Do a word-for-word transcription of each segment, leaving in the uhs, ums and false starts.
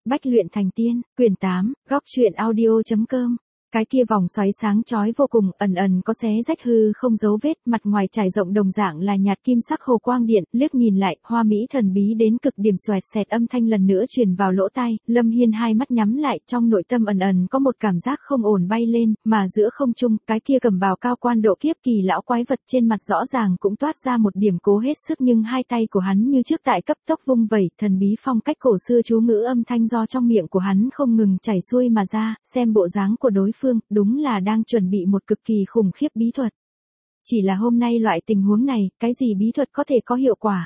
Bách luyện thành tiên, quyển tám, góc truyện audio.com. Cái kia vòng xoáy sáng chói vô cùng, ẩn ẩn có xé rách hư không dấu vết, mặt ngoài trải rộng đồng dạng là nhạt kim sắc hồ quang điện, liếc nhìn lại, hoa mỹ thần bí đến cực điểm xoẹt xẹt âm thanh lần nữa truyền vào lỗ tai, Lâm Hiên hai mắt nhắm lại, trong nội tâm ẩn ẩn có một cảm giác không ổn bay lên, mà giữa không trung, cái kia cầm bào cao quan độ kiếp kỳ lão quái vật trên mặt rõ ràng cũng toát ra một điểm cố hết sức, nhưng hai tay của hắn như trước tại cấp tốc vung vẩy, thần bí phong cách cổ xưa chú ngữ âm thanh do trong miệng của hắn không ngừng chảy xuôi mà ra, xem bộ dáng của đối phương, đúng là đang chuẩn bị một cực kỳ khủng khiếp bí thuật. Chỉ là hôm nay loại tình huống này, cái gì bí thuật có thể có hiệu quả?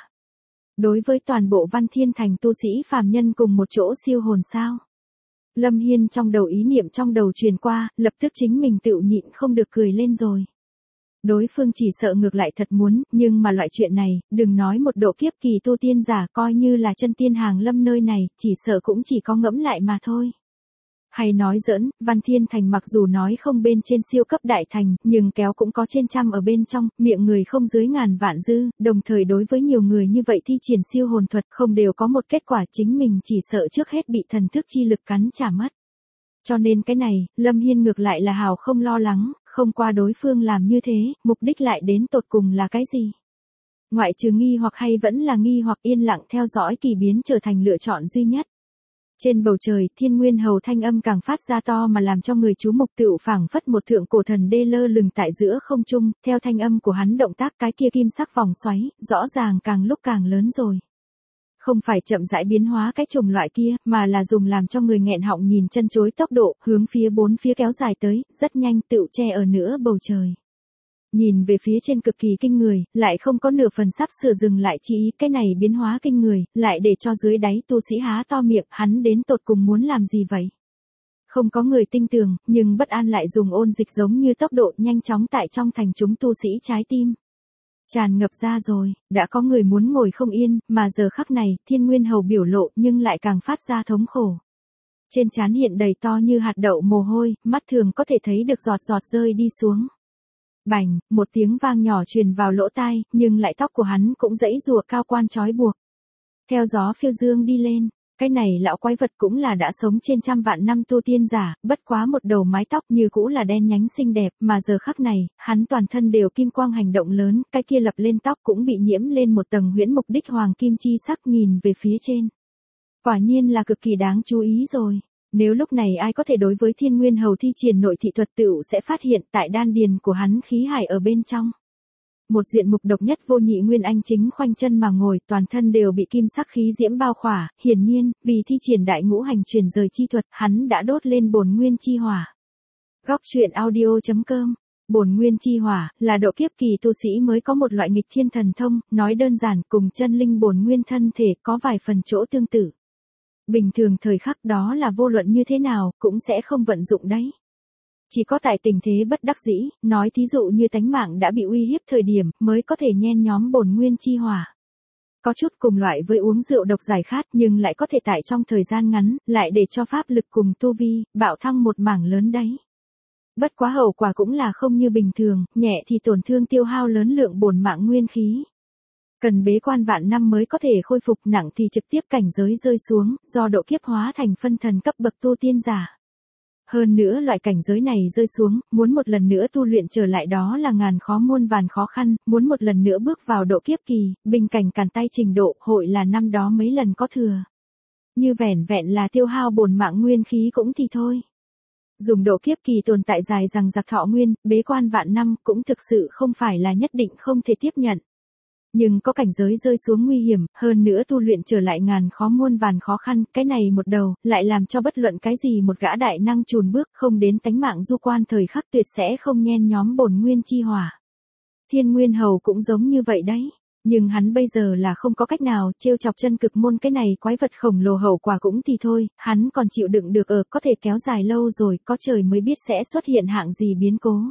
Đối với toàn bộ Văn Thiên Thành tu sĩ phàm nhân cùng một chỗ siêu hồn sao? Lâm Hiên trong đầu ý niệm trong đầu truyền qua, lập tức chính mình tự nhịn không được cười lên rồi. Đối phương chỉ sợ ngược lại thật muốn, nhưng mà loại chuyện này, đừng nói một độ kiếp kỳ tu tiên giả, coi như là chân tiên hàng lâm nơi này, chỉ sợ cũng chỉ có ngẫm lại mà thôi. Hay nói giỡn, Văn Thiên Thành mặc dù nói không bên trên siêu cấp đại thành, nhưng kéo cũng có trên trăm ở bên trong, miệng người không dưới ngàn vạn dư, đồng thời đối với nhiều người như vậy thi triển siêu hồn thuật không đều có một kết quả, chính mình chỉ sợ trước hết bị thần thức chi lực cắn trả mất. Cho nên cái này, Lâm Hiên ngược lại là hào không lo lắng, không qua đối phương làm như thế, mục đích lại đến tột cùng là cái gì? Ngoại trừ nghi hoặc hay vẫn là nghi hoặc yên lặng theo dõi kỳ biến trở thành lựa chọn duy nhất. Trên bầu trời, Thiên Nguyên Hầu thanh âm càng phát ra to mà làm cho người chú mục tựu phảng phất một thượng cổ thần đê lơ lửng tại giữa không trung, theo thanh âm của hắn động tác cái kia kim sắc vòng xoáy, rõ ràng càng lúc càng lớn rồi. Không phải chậm rãi biến hóa cái chủng loại kia, mà là dùng làm cho người nghẹn họng nhìn chân chối tốc độ, hướng phía bốn phía kéo dài tới, rất nhanh tựu che ở nửa bầu trời. Nhìn về phía trên cực kỳ kinh người, lại không có nửa phần sắp sửa dừng lại, chỉ ý cái này biến hóa kinh người, lại để cho dưới đáy tu sĩ há to miệng, hắn đến tột cùng muốn làm gì vậy? Không có người tin tưởng, nhưng bất an lại dùng ôn dịch giống như tốc độ nhanh chóng tại trong thành chúng tu sĩ trái tim. Tràn ngập ra rồi, đã có người muốn ngồi không yên, mà giờ khắc này, Thiên Nguyên Hầu biểu lộ nhưng lại càng phát ra thống khổ. Trên trán hiện đầy to như hạt đậu mồ hôi, mắt thường có thể thấy được giọt giọt rơi đi xuống. Bành, một tiếng vang nhỏ truyền vào lỗ tai, nhưng lại tóc của hắn cũng giãy giụa cao quan trói buộc. Theo gió phiêu dương đi lên, cái này lão quái vật cũng là đã sống trên trăm vạn năm tu tiên giả, bất quá một đầu mái tóc như cũ là đen nhánh xinh đẹp, mà giờ khắc này, hắn toàn thân đều kim quang hành động lớn, cái kia lập lên tóc cũng bị nhiễm lên một tầng huyễn mục đích hoàng kim chi sắc, nhìn về phía trên. Quả nhiên là cực kỳ đáng chú ý rồi. Nếu lúc này ai có thể đối với Thiên Nguyên Hầu thi triển nội thị thuật tựu sẽ phát hiện tại đan điền của hắn khí hải ở bên trong. Một diện mục độc nhất vô nhị Nguyên Anh chính khoanh chân mà ngồi, toàn thân đều bị kim sắc khí diễm bao khỏa, hiển nhiên, vì thi triển đại ngũ hành truyền rời chi thuật, hắn đã đốt lên bổn nguyên chi hỏa. Góc truyện audio.com. Bổn nguyên chi hỏa là độ kiếp kỳ tu sĩ mới có một loại nghịch thiên thần thông, nói đơn giản cùng chân linh bổn nguyên thân thể có vài phần chỗ tương tự. Bình thường thời khắc đó là vô luận như thế nào, cũng sẽ không vận dụng đấy. Chỉ có tại tình thế bất đắc dĩ, nói thí dụ như tánh mạng đã bị uy hiếp thời điểm, mới có thể nhen nhóm bổn nguyên chi hỏa. Có chút cùng loại với uống rượu độc giải khát, nhưng lại có thể tại trong thời gian ngắn, lại để cho pháp lực cùng tu vi, bạo thăng một mảng lớn đấy. Bất quá hậu quả cũng là không như bình thường, nhẹ thì tổn thương tiêu hao lớn lượng bổn mạng nguyên khí. Cần bế quan vạn năm mới có thể khôi phục, nặng thì trực tiếp cảnh giới rơi xuống, do độ kiếp hóa thành phân thần cấp bậc tu tiên giả. Hơn nữa loại cảnh giới này rơi xuống, muốn một lần nữa tu luyện trở lại đó là ngàn khó muôn vàn khó khăn, muốn một lần nữa bước vào độ kiếp kỳ, bình cảnh càn tay trình độ, hội là năm đó mấy lần có thừa. Như vẻn vẹn là tiêu hao bổn mạng nguyên khí cũng thì thôi. Dùng độ kiếp kỳ tồn tại dài rằng giặc thọ nguyên, bế quan vạn năm cũng thực sự không phải là nhất định không thể tiếp nhận. Nhưng có cảnh giới rơi xuống nguy hiểm, hơn nữa tu luyện trở lại ngàn khó muôn vàn khó khăn, cái này một đầu, lại làm cho bất luận cái gì một gã đại năng chùn bước không đến tánh mạng du quan thời khắc tuyệt sẽ không nhen nhóm bổn nguyên chi hỏa. Thiên Nguyên Hầu cũng giống như vậy đấy, nhưng hắn bây giờ là không có cách nào, trêu chọc chân cực môn cái này quái vật khổng lồ hậu quả cũng thì thôi, hắn còn chịu đựng được ở có thể kéo dài lâu rồi, có trời mới biết sẽ xuất hiện hạng gì biến cố.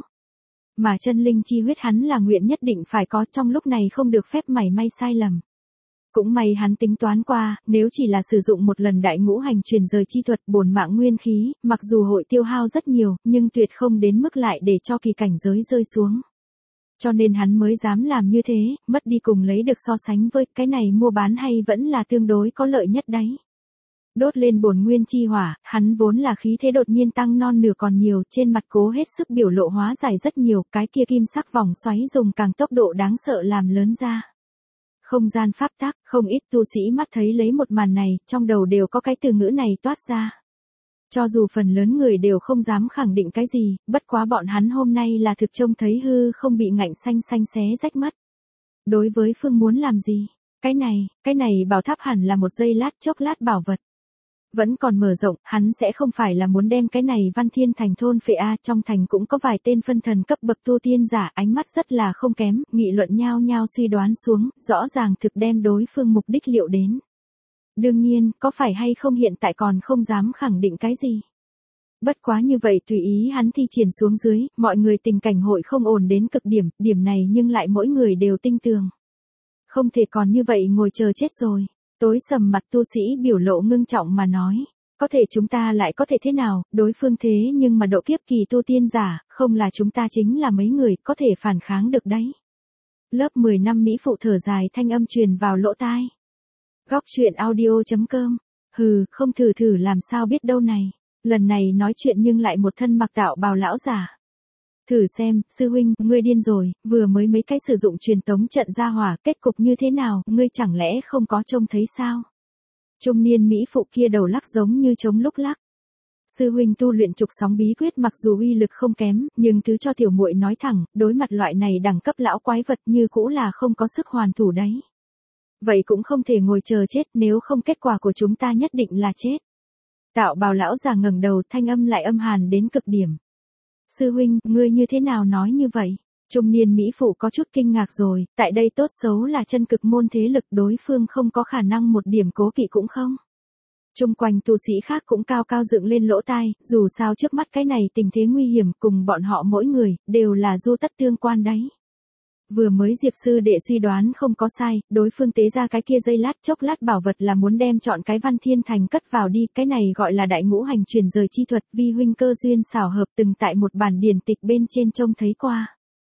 Mà chân linh chi huyết hắn là nguyện nhất định phải có, trong lúc này không được phép mảy may sai lầm. Cũng may hắn tính toán qua, nếu chỉ là sử dụng một lần đại ngũ hành truyền rời chi thuật bổn mạng nguyên khí, mặc dù hội tiêu hao rất nhiều, nhưng tuyệt không đến mức lại để cho kỳ cảnh giới rơi xuống. Cho nên hắn mới dám làm như thế, mất đi cùng lấy được so sánh với cái này mua bán hay vẫn là tương đối có lợi nhất đấy. Đốt lên bổn nguyên chi hỏa, hắn vốn là khí thế đột nhiên tăng non nửa còn nhiều, trên mặt cố hết sức biểu lộ hóa giải rất nhiều, cái kia kim sắc vòng xoáy dùng càng tốc độ đáng sợ làm lớn ra. Không gian pháp tắc, không ít tu sĩ mắt thấy lấy một màn này, trong đầu đều có cái từ ngữ này toát ra. Cho dù phần lớn người đều không dám khẳng định cái gì, bất quá bọn hắn hôm nay là thực trông thấy hư không bị ngạnh xanh xanh xé rách mất. Đối với Phương muốn làm gì? Cái này, cái này bảo tháp hẳn là một giây lát chốc lát bảo vật. Vẫn còn mở rộng, hắn sẽ không phải là muốn đem cái này Văn Thiên Thành thôn phệ a, trong thành cũng có vài tên phân thần cấp bậc tu tiên giả, ánh mắt rất là không kém, nghị luận nhao nhao suy đoán xuống, rõ ràng thực đem đối phương mục đích liệu đến. Đương nhiên, có phải hay không hiện tại còn không dám khẳng định cái gì. Bất quá như vậy tùy ý hắn thi triển xuống dưới, mọi người tình cảnh hội không ổn đến cực điểm, điểm này nhưng lại mỗi người đều tinh tường. Không thể còn như vậy ngồi chờ chết rồi. Tối sầm mặt tu sĩ biểu lộ ngưng trọng mà nói, có thể chúng ta lại có thể thế nào, đối phương thế nhưng mà độ kiếp kỳ tu tiên giả, không là chúng ta chính là mấy người có thể phản kháng được đấy. Lớp mười năm Mỹ phụ thở dài thanh âm truyền vào lỗ tai. Góc truyện audio chấm com, hừ, không thử thử làm sao biết đâu này, lần này nói chuyện nhưng lại một thân mặc tạo bào lão giả. Thử xem, sư huynh, ngươi điên rồi, vừa mới mấy cái sử dụng truyền tống trận ra hỏa, kết cục như thế nào, ngươi chẳng lẽ không có trông thấy sao? Trung niên Mỹ phụ kia đầu lắc giống như trống lúc lắc. Sư huynh tu luyện trục sóng bí quyết mặc dù uy lực không kém, nhưng thứ cho tiểu muội nói thẳng, đối mặt loại này đẳng cấp lão quái vật như cũ là không có sức hoàn thủ đấy. Vậy cũng không thể ngồi chờ chết, nếu không kết quả của chúng ta nhất định là chết. Tạo bào lão già ngẩng đầu, thanh âm lại âm hàn đến cực điểm. Sư huynh, ngươi như thế nào nói như vậy? Trung niên Mỹ phụ có chút kinh ngạc rồi, tại đây tốt xấu là chân cực môn thế lực, đối phương không có khả năng một điểm cố kỵ cũng không. Trung quanh tu sĩ khác cũng cao cao dựng lên lỗ tai, dù sao trước mắt cái này tình thế nguy hiểm cùng bọn họ mỗi người, đều là du tất tương quan đấy. Vừa mới Diệp sư đệ suy đoán không có sai, đối phương tế ra cái kia dây lát chốc lát bảo vật là muốn đem chọn cái Văn Thiên Thành cất vào đi, cái này gọi là đại ngũ hành truyền rời chi thuật, vi huynh cơ duyên xảo hợp từng tại một bản điển tịch bên trên trông thấy qua.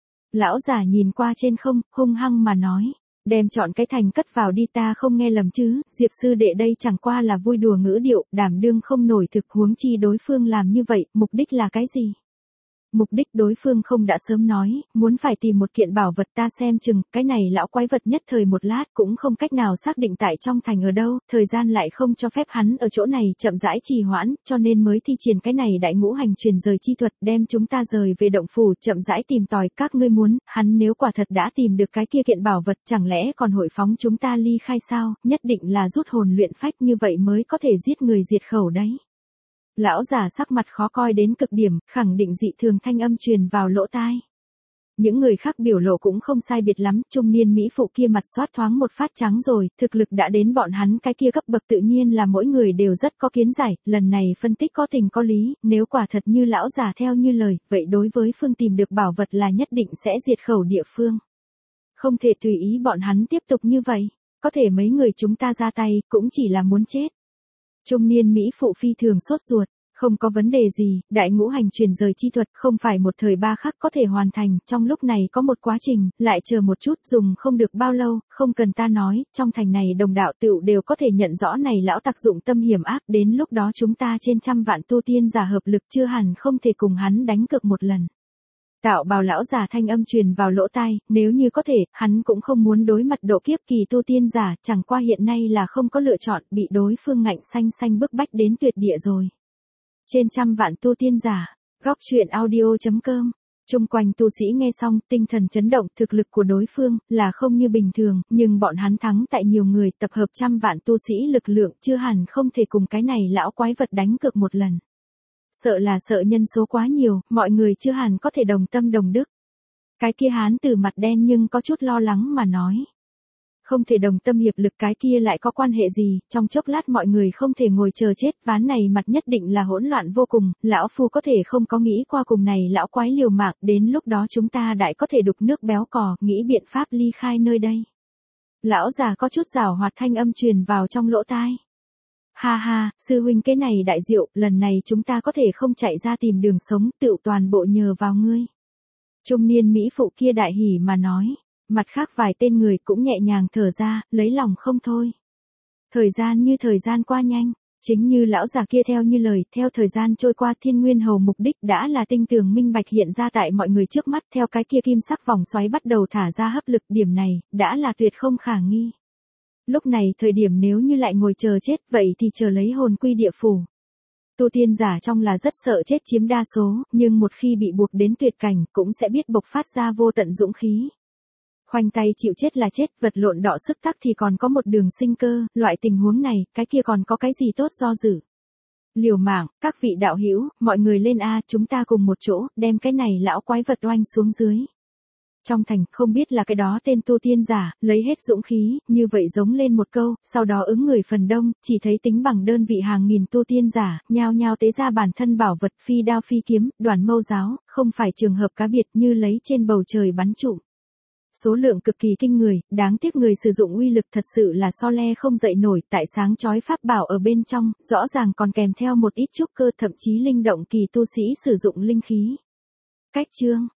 Lão giả nhìn qua trên không, hung hăng mà nói, đem chọn cái thành cất vào đi, ta không nghe lầm chứ, Diệp sư đệ đây chẳng qua là vui đùa ngữ điệu, đảm đương không nổi thực, huống chi đối phương làm như vậy, mục đích là cái gì? Mục đích đối phương không đã sớm nói, muốn phải tìm một kiện bảo vật, ta xem chừng, cái này lão quái vật nhất thời một lát cũng không cách nào xác định tại trong thành ở đâu, thời gian lại không cho phép hắn ở chỗ này chậm rãi trì hoãn, cho nên mới thi triển cái này đại ngũ hành truyền rời chi thuật, đem chúng ta rời về động phủ, chậm rãi tìm tòi, các ngươi muốn, hắn nếu quả thật đã tìm được cái kia kiện bảo vật, chẳng lẽ còn hội phóng chúng ta ly khai sao, nhất định là rút hồn luyện phách, như vậy mới có thể giết người diệt khẩu đấy. Lão giả sắc mặt khó coi đến cực điểm, khẳng định dị thường thanh âm truyền vào lỗ tai. Những người khác biểu lộ cũng không sai biệt lắm, trung niên Mỹ phụ kia mặt xoát thoáng một phát trắng rồi, thực lực đã đến bọn hắn cái kia cấp bậc tự nhiên là mỗi người đều rất có kiến giải, lần này phân tích có tình có lý, nếu quả thật như lão giả theo như lời, vậy đối với phương tìm được bảo vật là nhất định sẽ diệt khẩu địa phương. Không thể tùy ý bọn hắn tiếp tục như vậy, có thể mấy người chúng ta ra tay, cũng chỉ là muốn chết. Trung niên Mỹ phụ phi thường sốt ruột, không có vấn đề gì, đại ngũ hành truyền rời chi thuật không phải một thời ba khắc có thể hoàn thành, trong lúc này có một quá trình, lại chờ một chút, dùng không được bao lâu, không cần ta nói, trong thành này đồng đạo tựu đều có thể nhận rõ này lão tặc dụng tâm hiểm ác, đến lúc đó chúng ta trên trăm vạn tu tiên giả hợp lực chưa hẳn không thể cùng hắn đánh cược một lần. Tạo bào lão giả thanh âm truyền vào lỗ tai, nếu như có thể, hắn cũng không muốn đối mặt độ kiếp kỳ tu tiên giả, chẳng qua hiện nay là không có lựa chọn, bị đối phương ngạnh xanh xanh bức bách đến tuyệt địa rồi. Trên trăm vạn tu tiên giả, góc truyện audio chấm com, chung quanh tu sĩ nghe xong, tinh thần chấn động, thực lực của đối phương, là không như bình thường, nhưng bọn hắn thắng tại nhiều người, tập hợp trăm vạn tu sĩ lực lượng, chưa hẳn không thể cùng cái này lão quái vật đánh cược một lần. Sợ là sợ nhân số quá nhiều, mọi người chưa hẳn có thể đồng tâm đồng đức. Cái kia hán từ mặt đen nhưng có chút lo lắng mà nói. Không thể đồng tâm hiệp lực, cái kia lại có quan hệ gì, trong chốc lát mọi người không thể ngồi chờ chết, ván này mặt nhất định là hỗn loạn vô cùng, lão phu có thể không có nghĩ qua cùng này lão quái liều mạng, đến lúc đó chúng ta đại có thể đục nước béo cò, nghĩ biện pháp ly khai nơi đây. Lão già có chút giảo hoạt thanh âm truyền vào trong lỗ tai. Ha ha, sư huynh cái này đại diệu, lần này chúng ta có thể không chạy ra tìm đường sống, tựu toàn bộ nhờ vào ngươi. Trung niên Mỹ phụ kia đại hỉ mà nói, mặt khác vài tên người cũng nhẹ nhàng thở ra, lấy lòng không thôi. Thời gian như thời gian qua nhanh, Chính như lão già kia theo như lời, theo thời gian trôi qua Thiên Nguyên Hầu mục đích đã là tinh tường minh bạch hiện ra tại mọi người trước mắt, theo cái kia kim sắc vòng xoáy bắt đầu thả ra hấp lực, điểm này, đã là tuyệt không khả nghi. Lúc này thời điểm nếu như lại ngồi chờ chết, vậy thì chờ lấy hồn quy địa phủ. Tu tiên giả trong là rất sợ chết chiếm đa số, nhưng một khi bị buộc đến tuyệt cảnh, cũng sẽ biết bộc phát ra vô tận dũng khí. Khoanh tay chịu chết là chết, vật lộn đọ sức tắc thì còn có một đường sinh cơ, loại tình huống này, cái kia còn có cái gì tốt do dự. Liều mạng, các vị đạo hữu, mọi người lên a, chúng ta cùng một chỗ, đem cái này lão quái vật oanh xuống dưới. Trong thành, không biết là cái đó tên tu tiên giả, lấy hết dũng khí, như vậy giống lên một câu, sau đó ứng người phần đông, chỉ thấy tính bằng đơn vị hàng nghìn tu tiên giả, nhao nhao tế ra bản thân bảo vật phi đao phi kiếm, đoàn mâu giáo, không phải trường hợp cá biệt như lấy trên bầu trời bắn trụm. Số lượng cực kỳ kinh người, đáng tiếc người sử dụng uy lực thật sự là so le không dậy nổi, tại sáng chói pháp bảo ở bên trong, rõ ràng còn kèm theo một ít trúc cơ thậm chí linh động kỳ tu sĩ sử dụng linh khí. Cách chương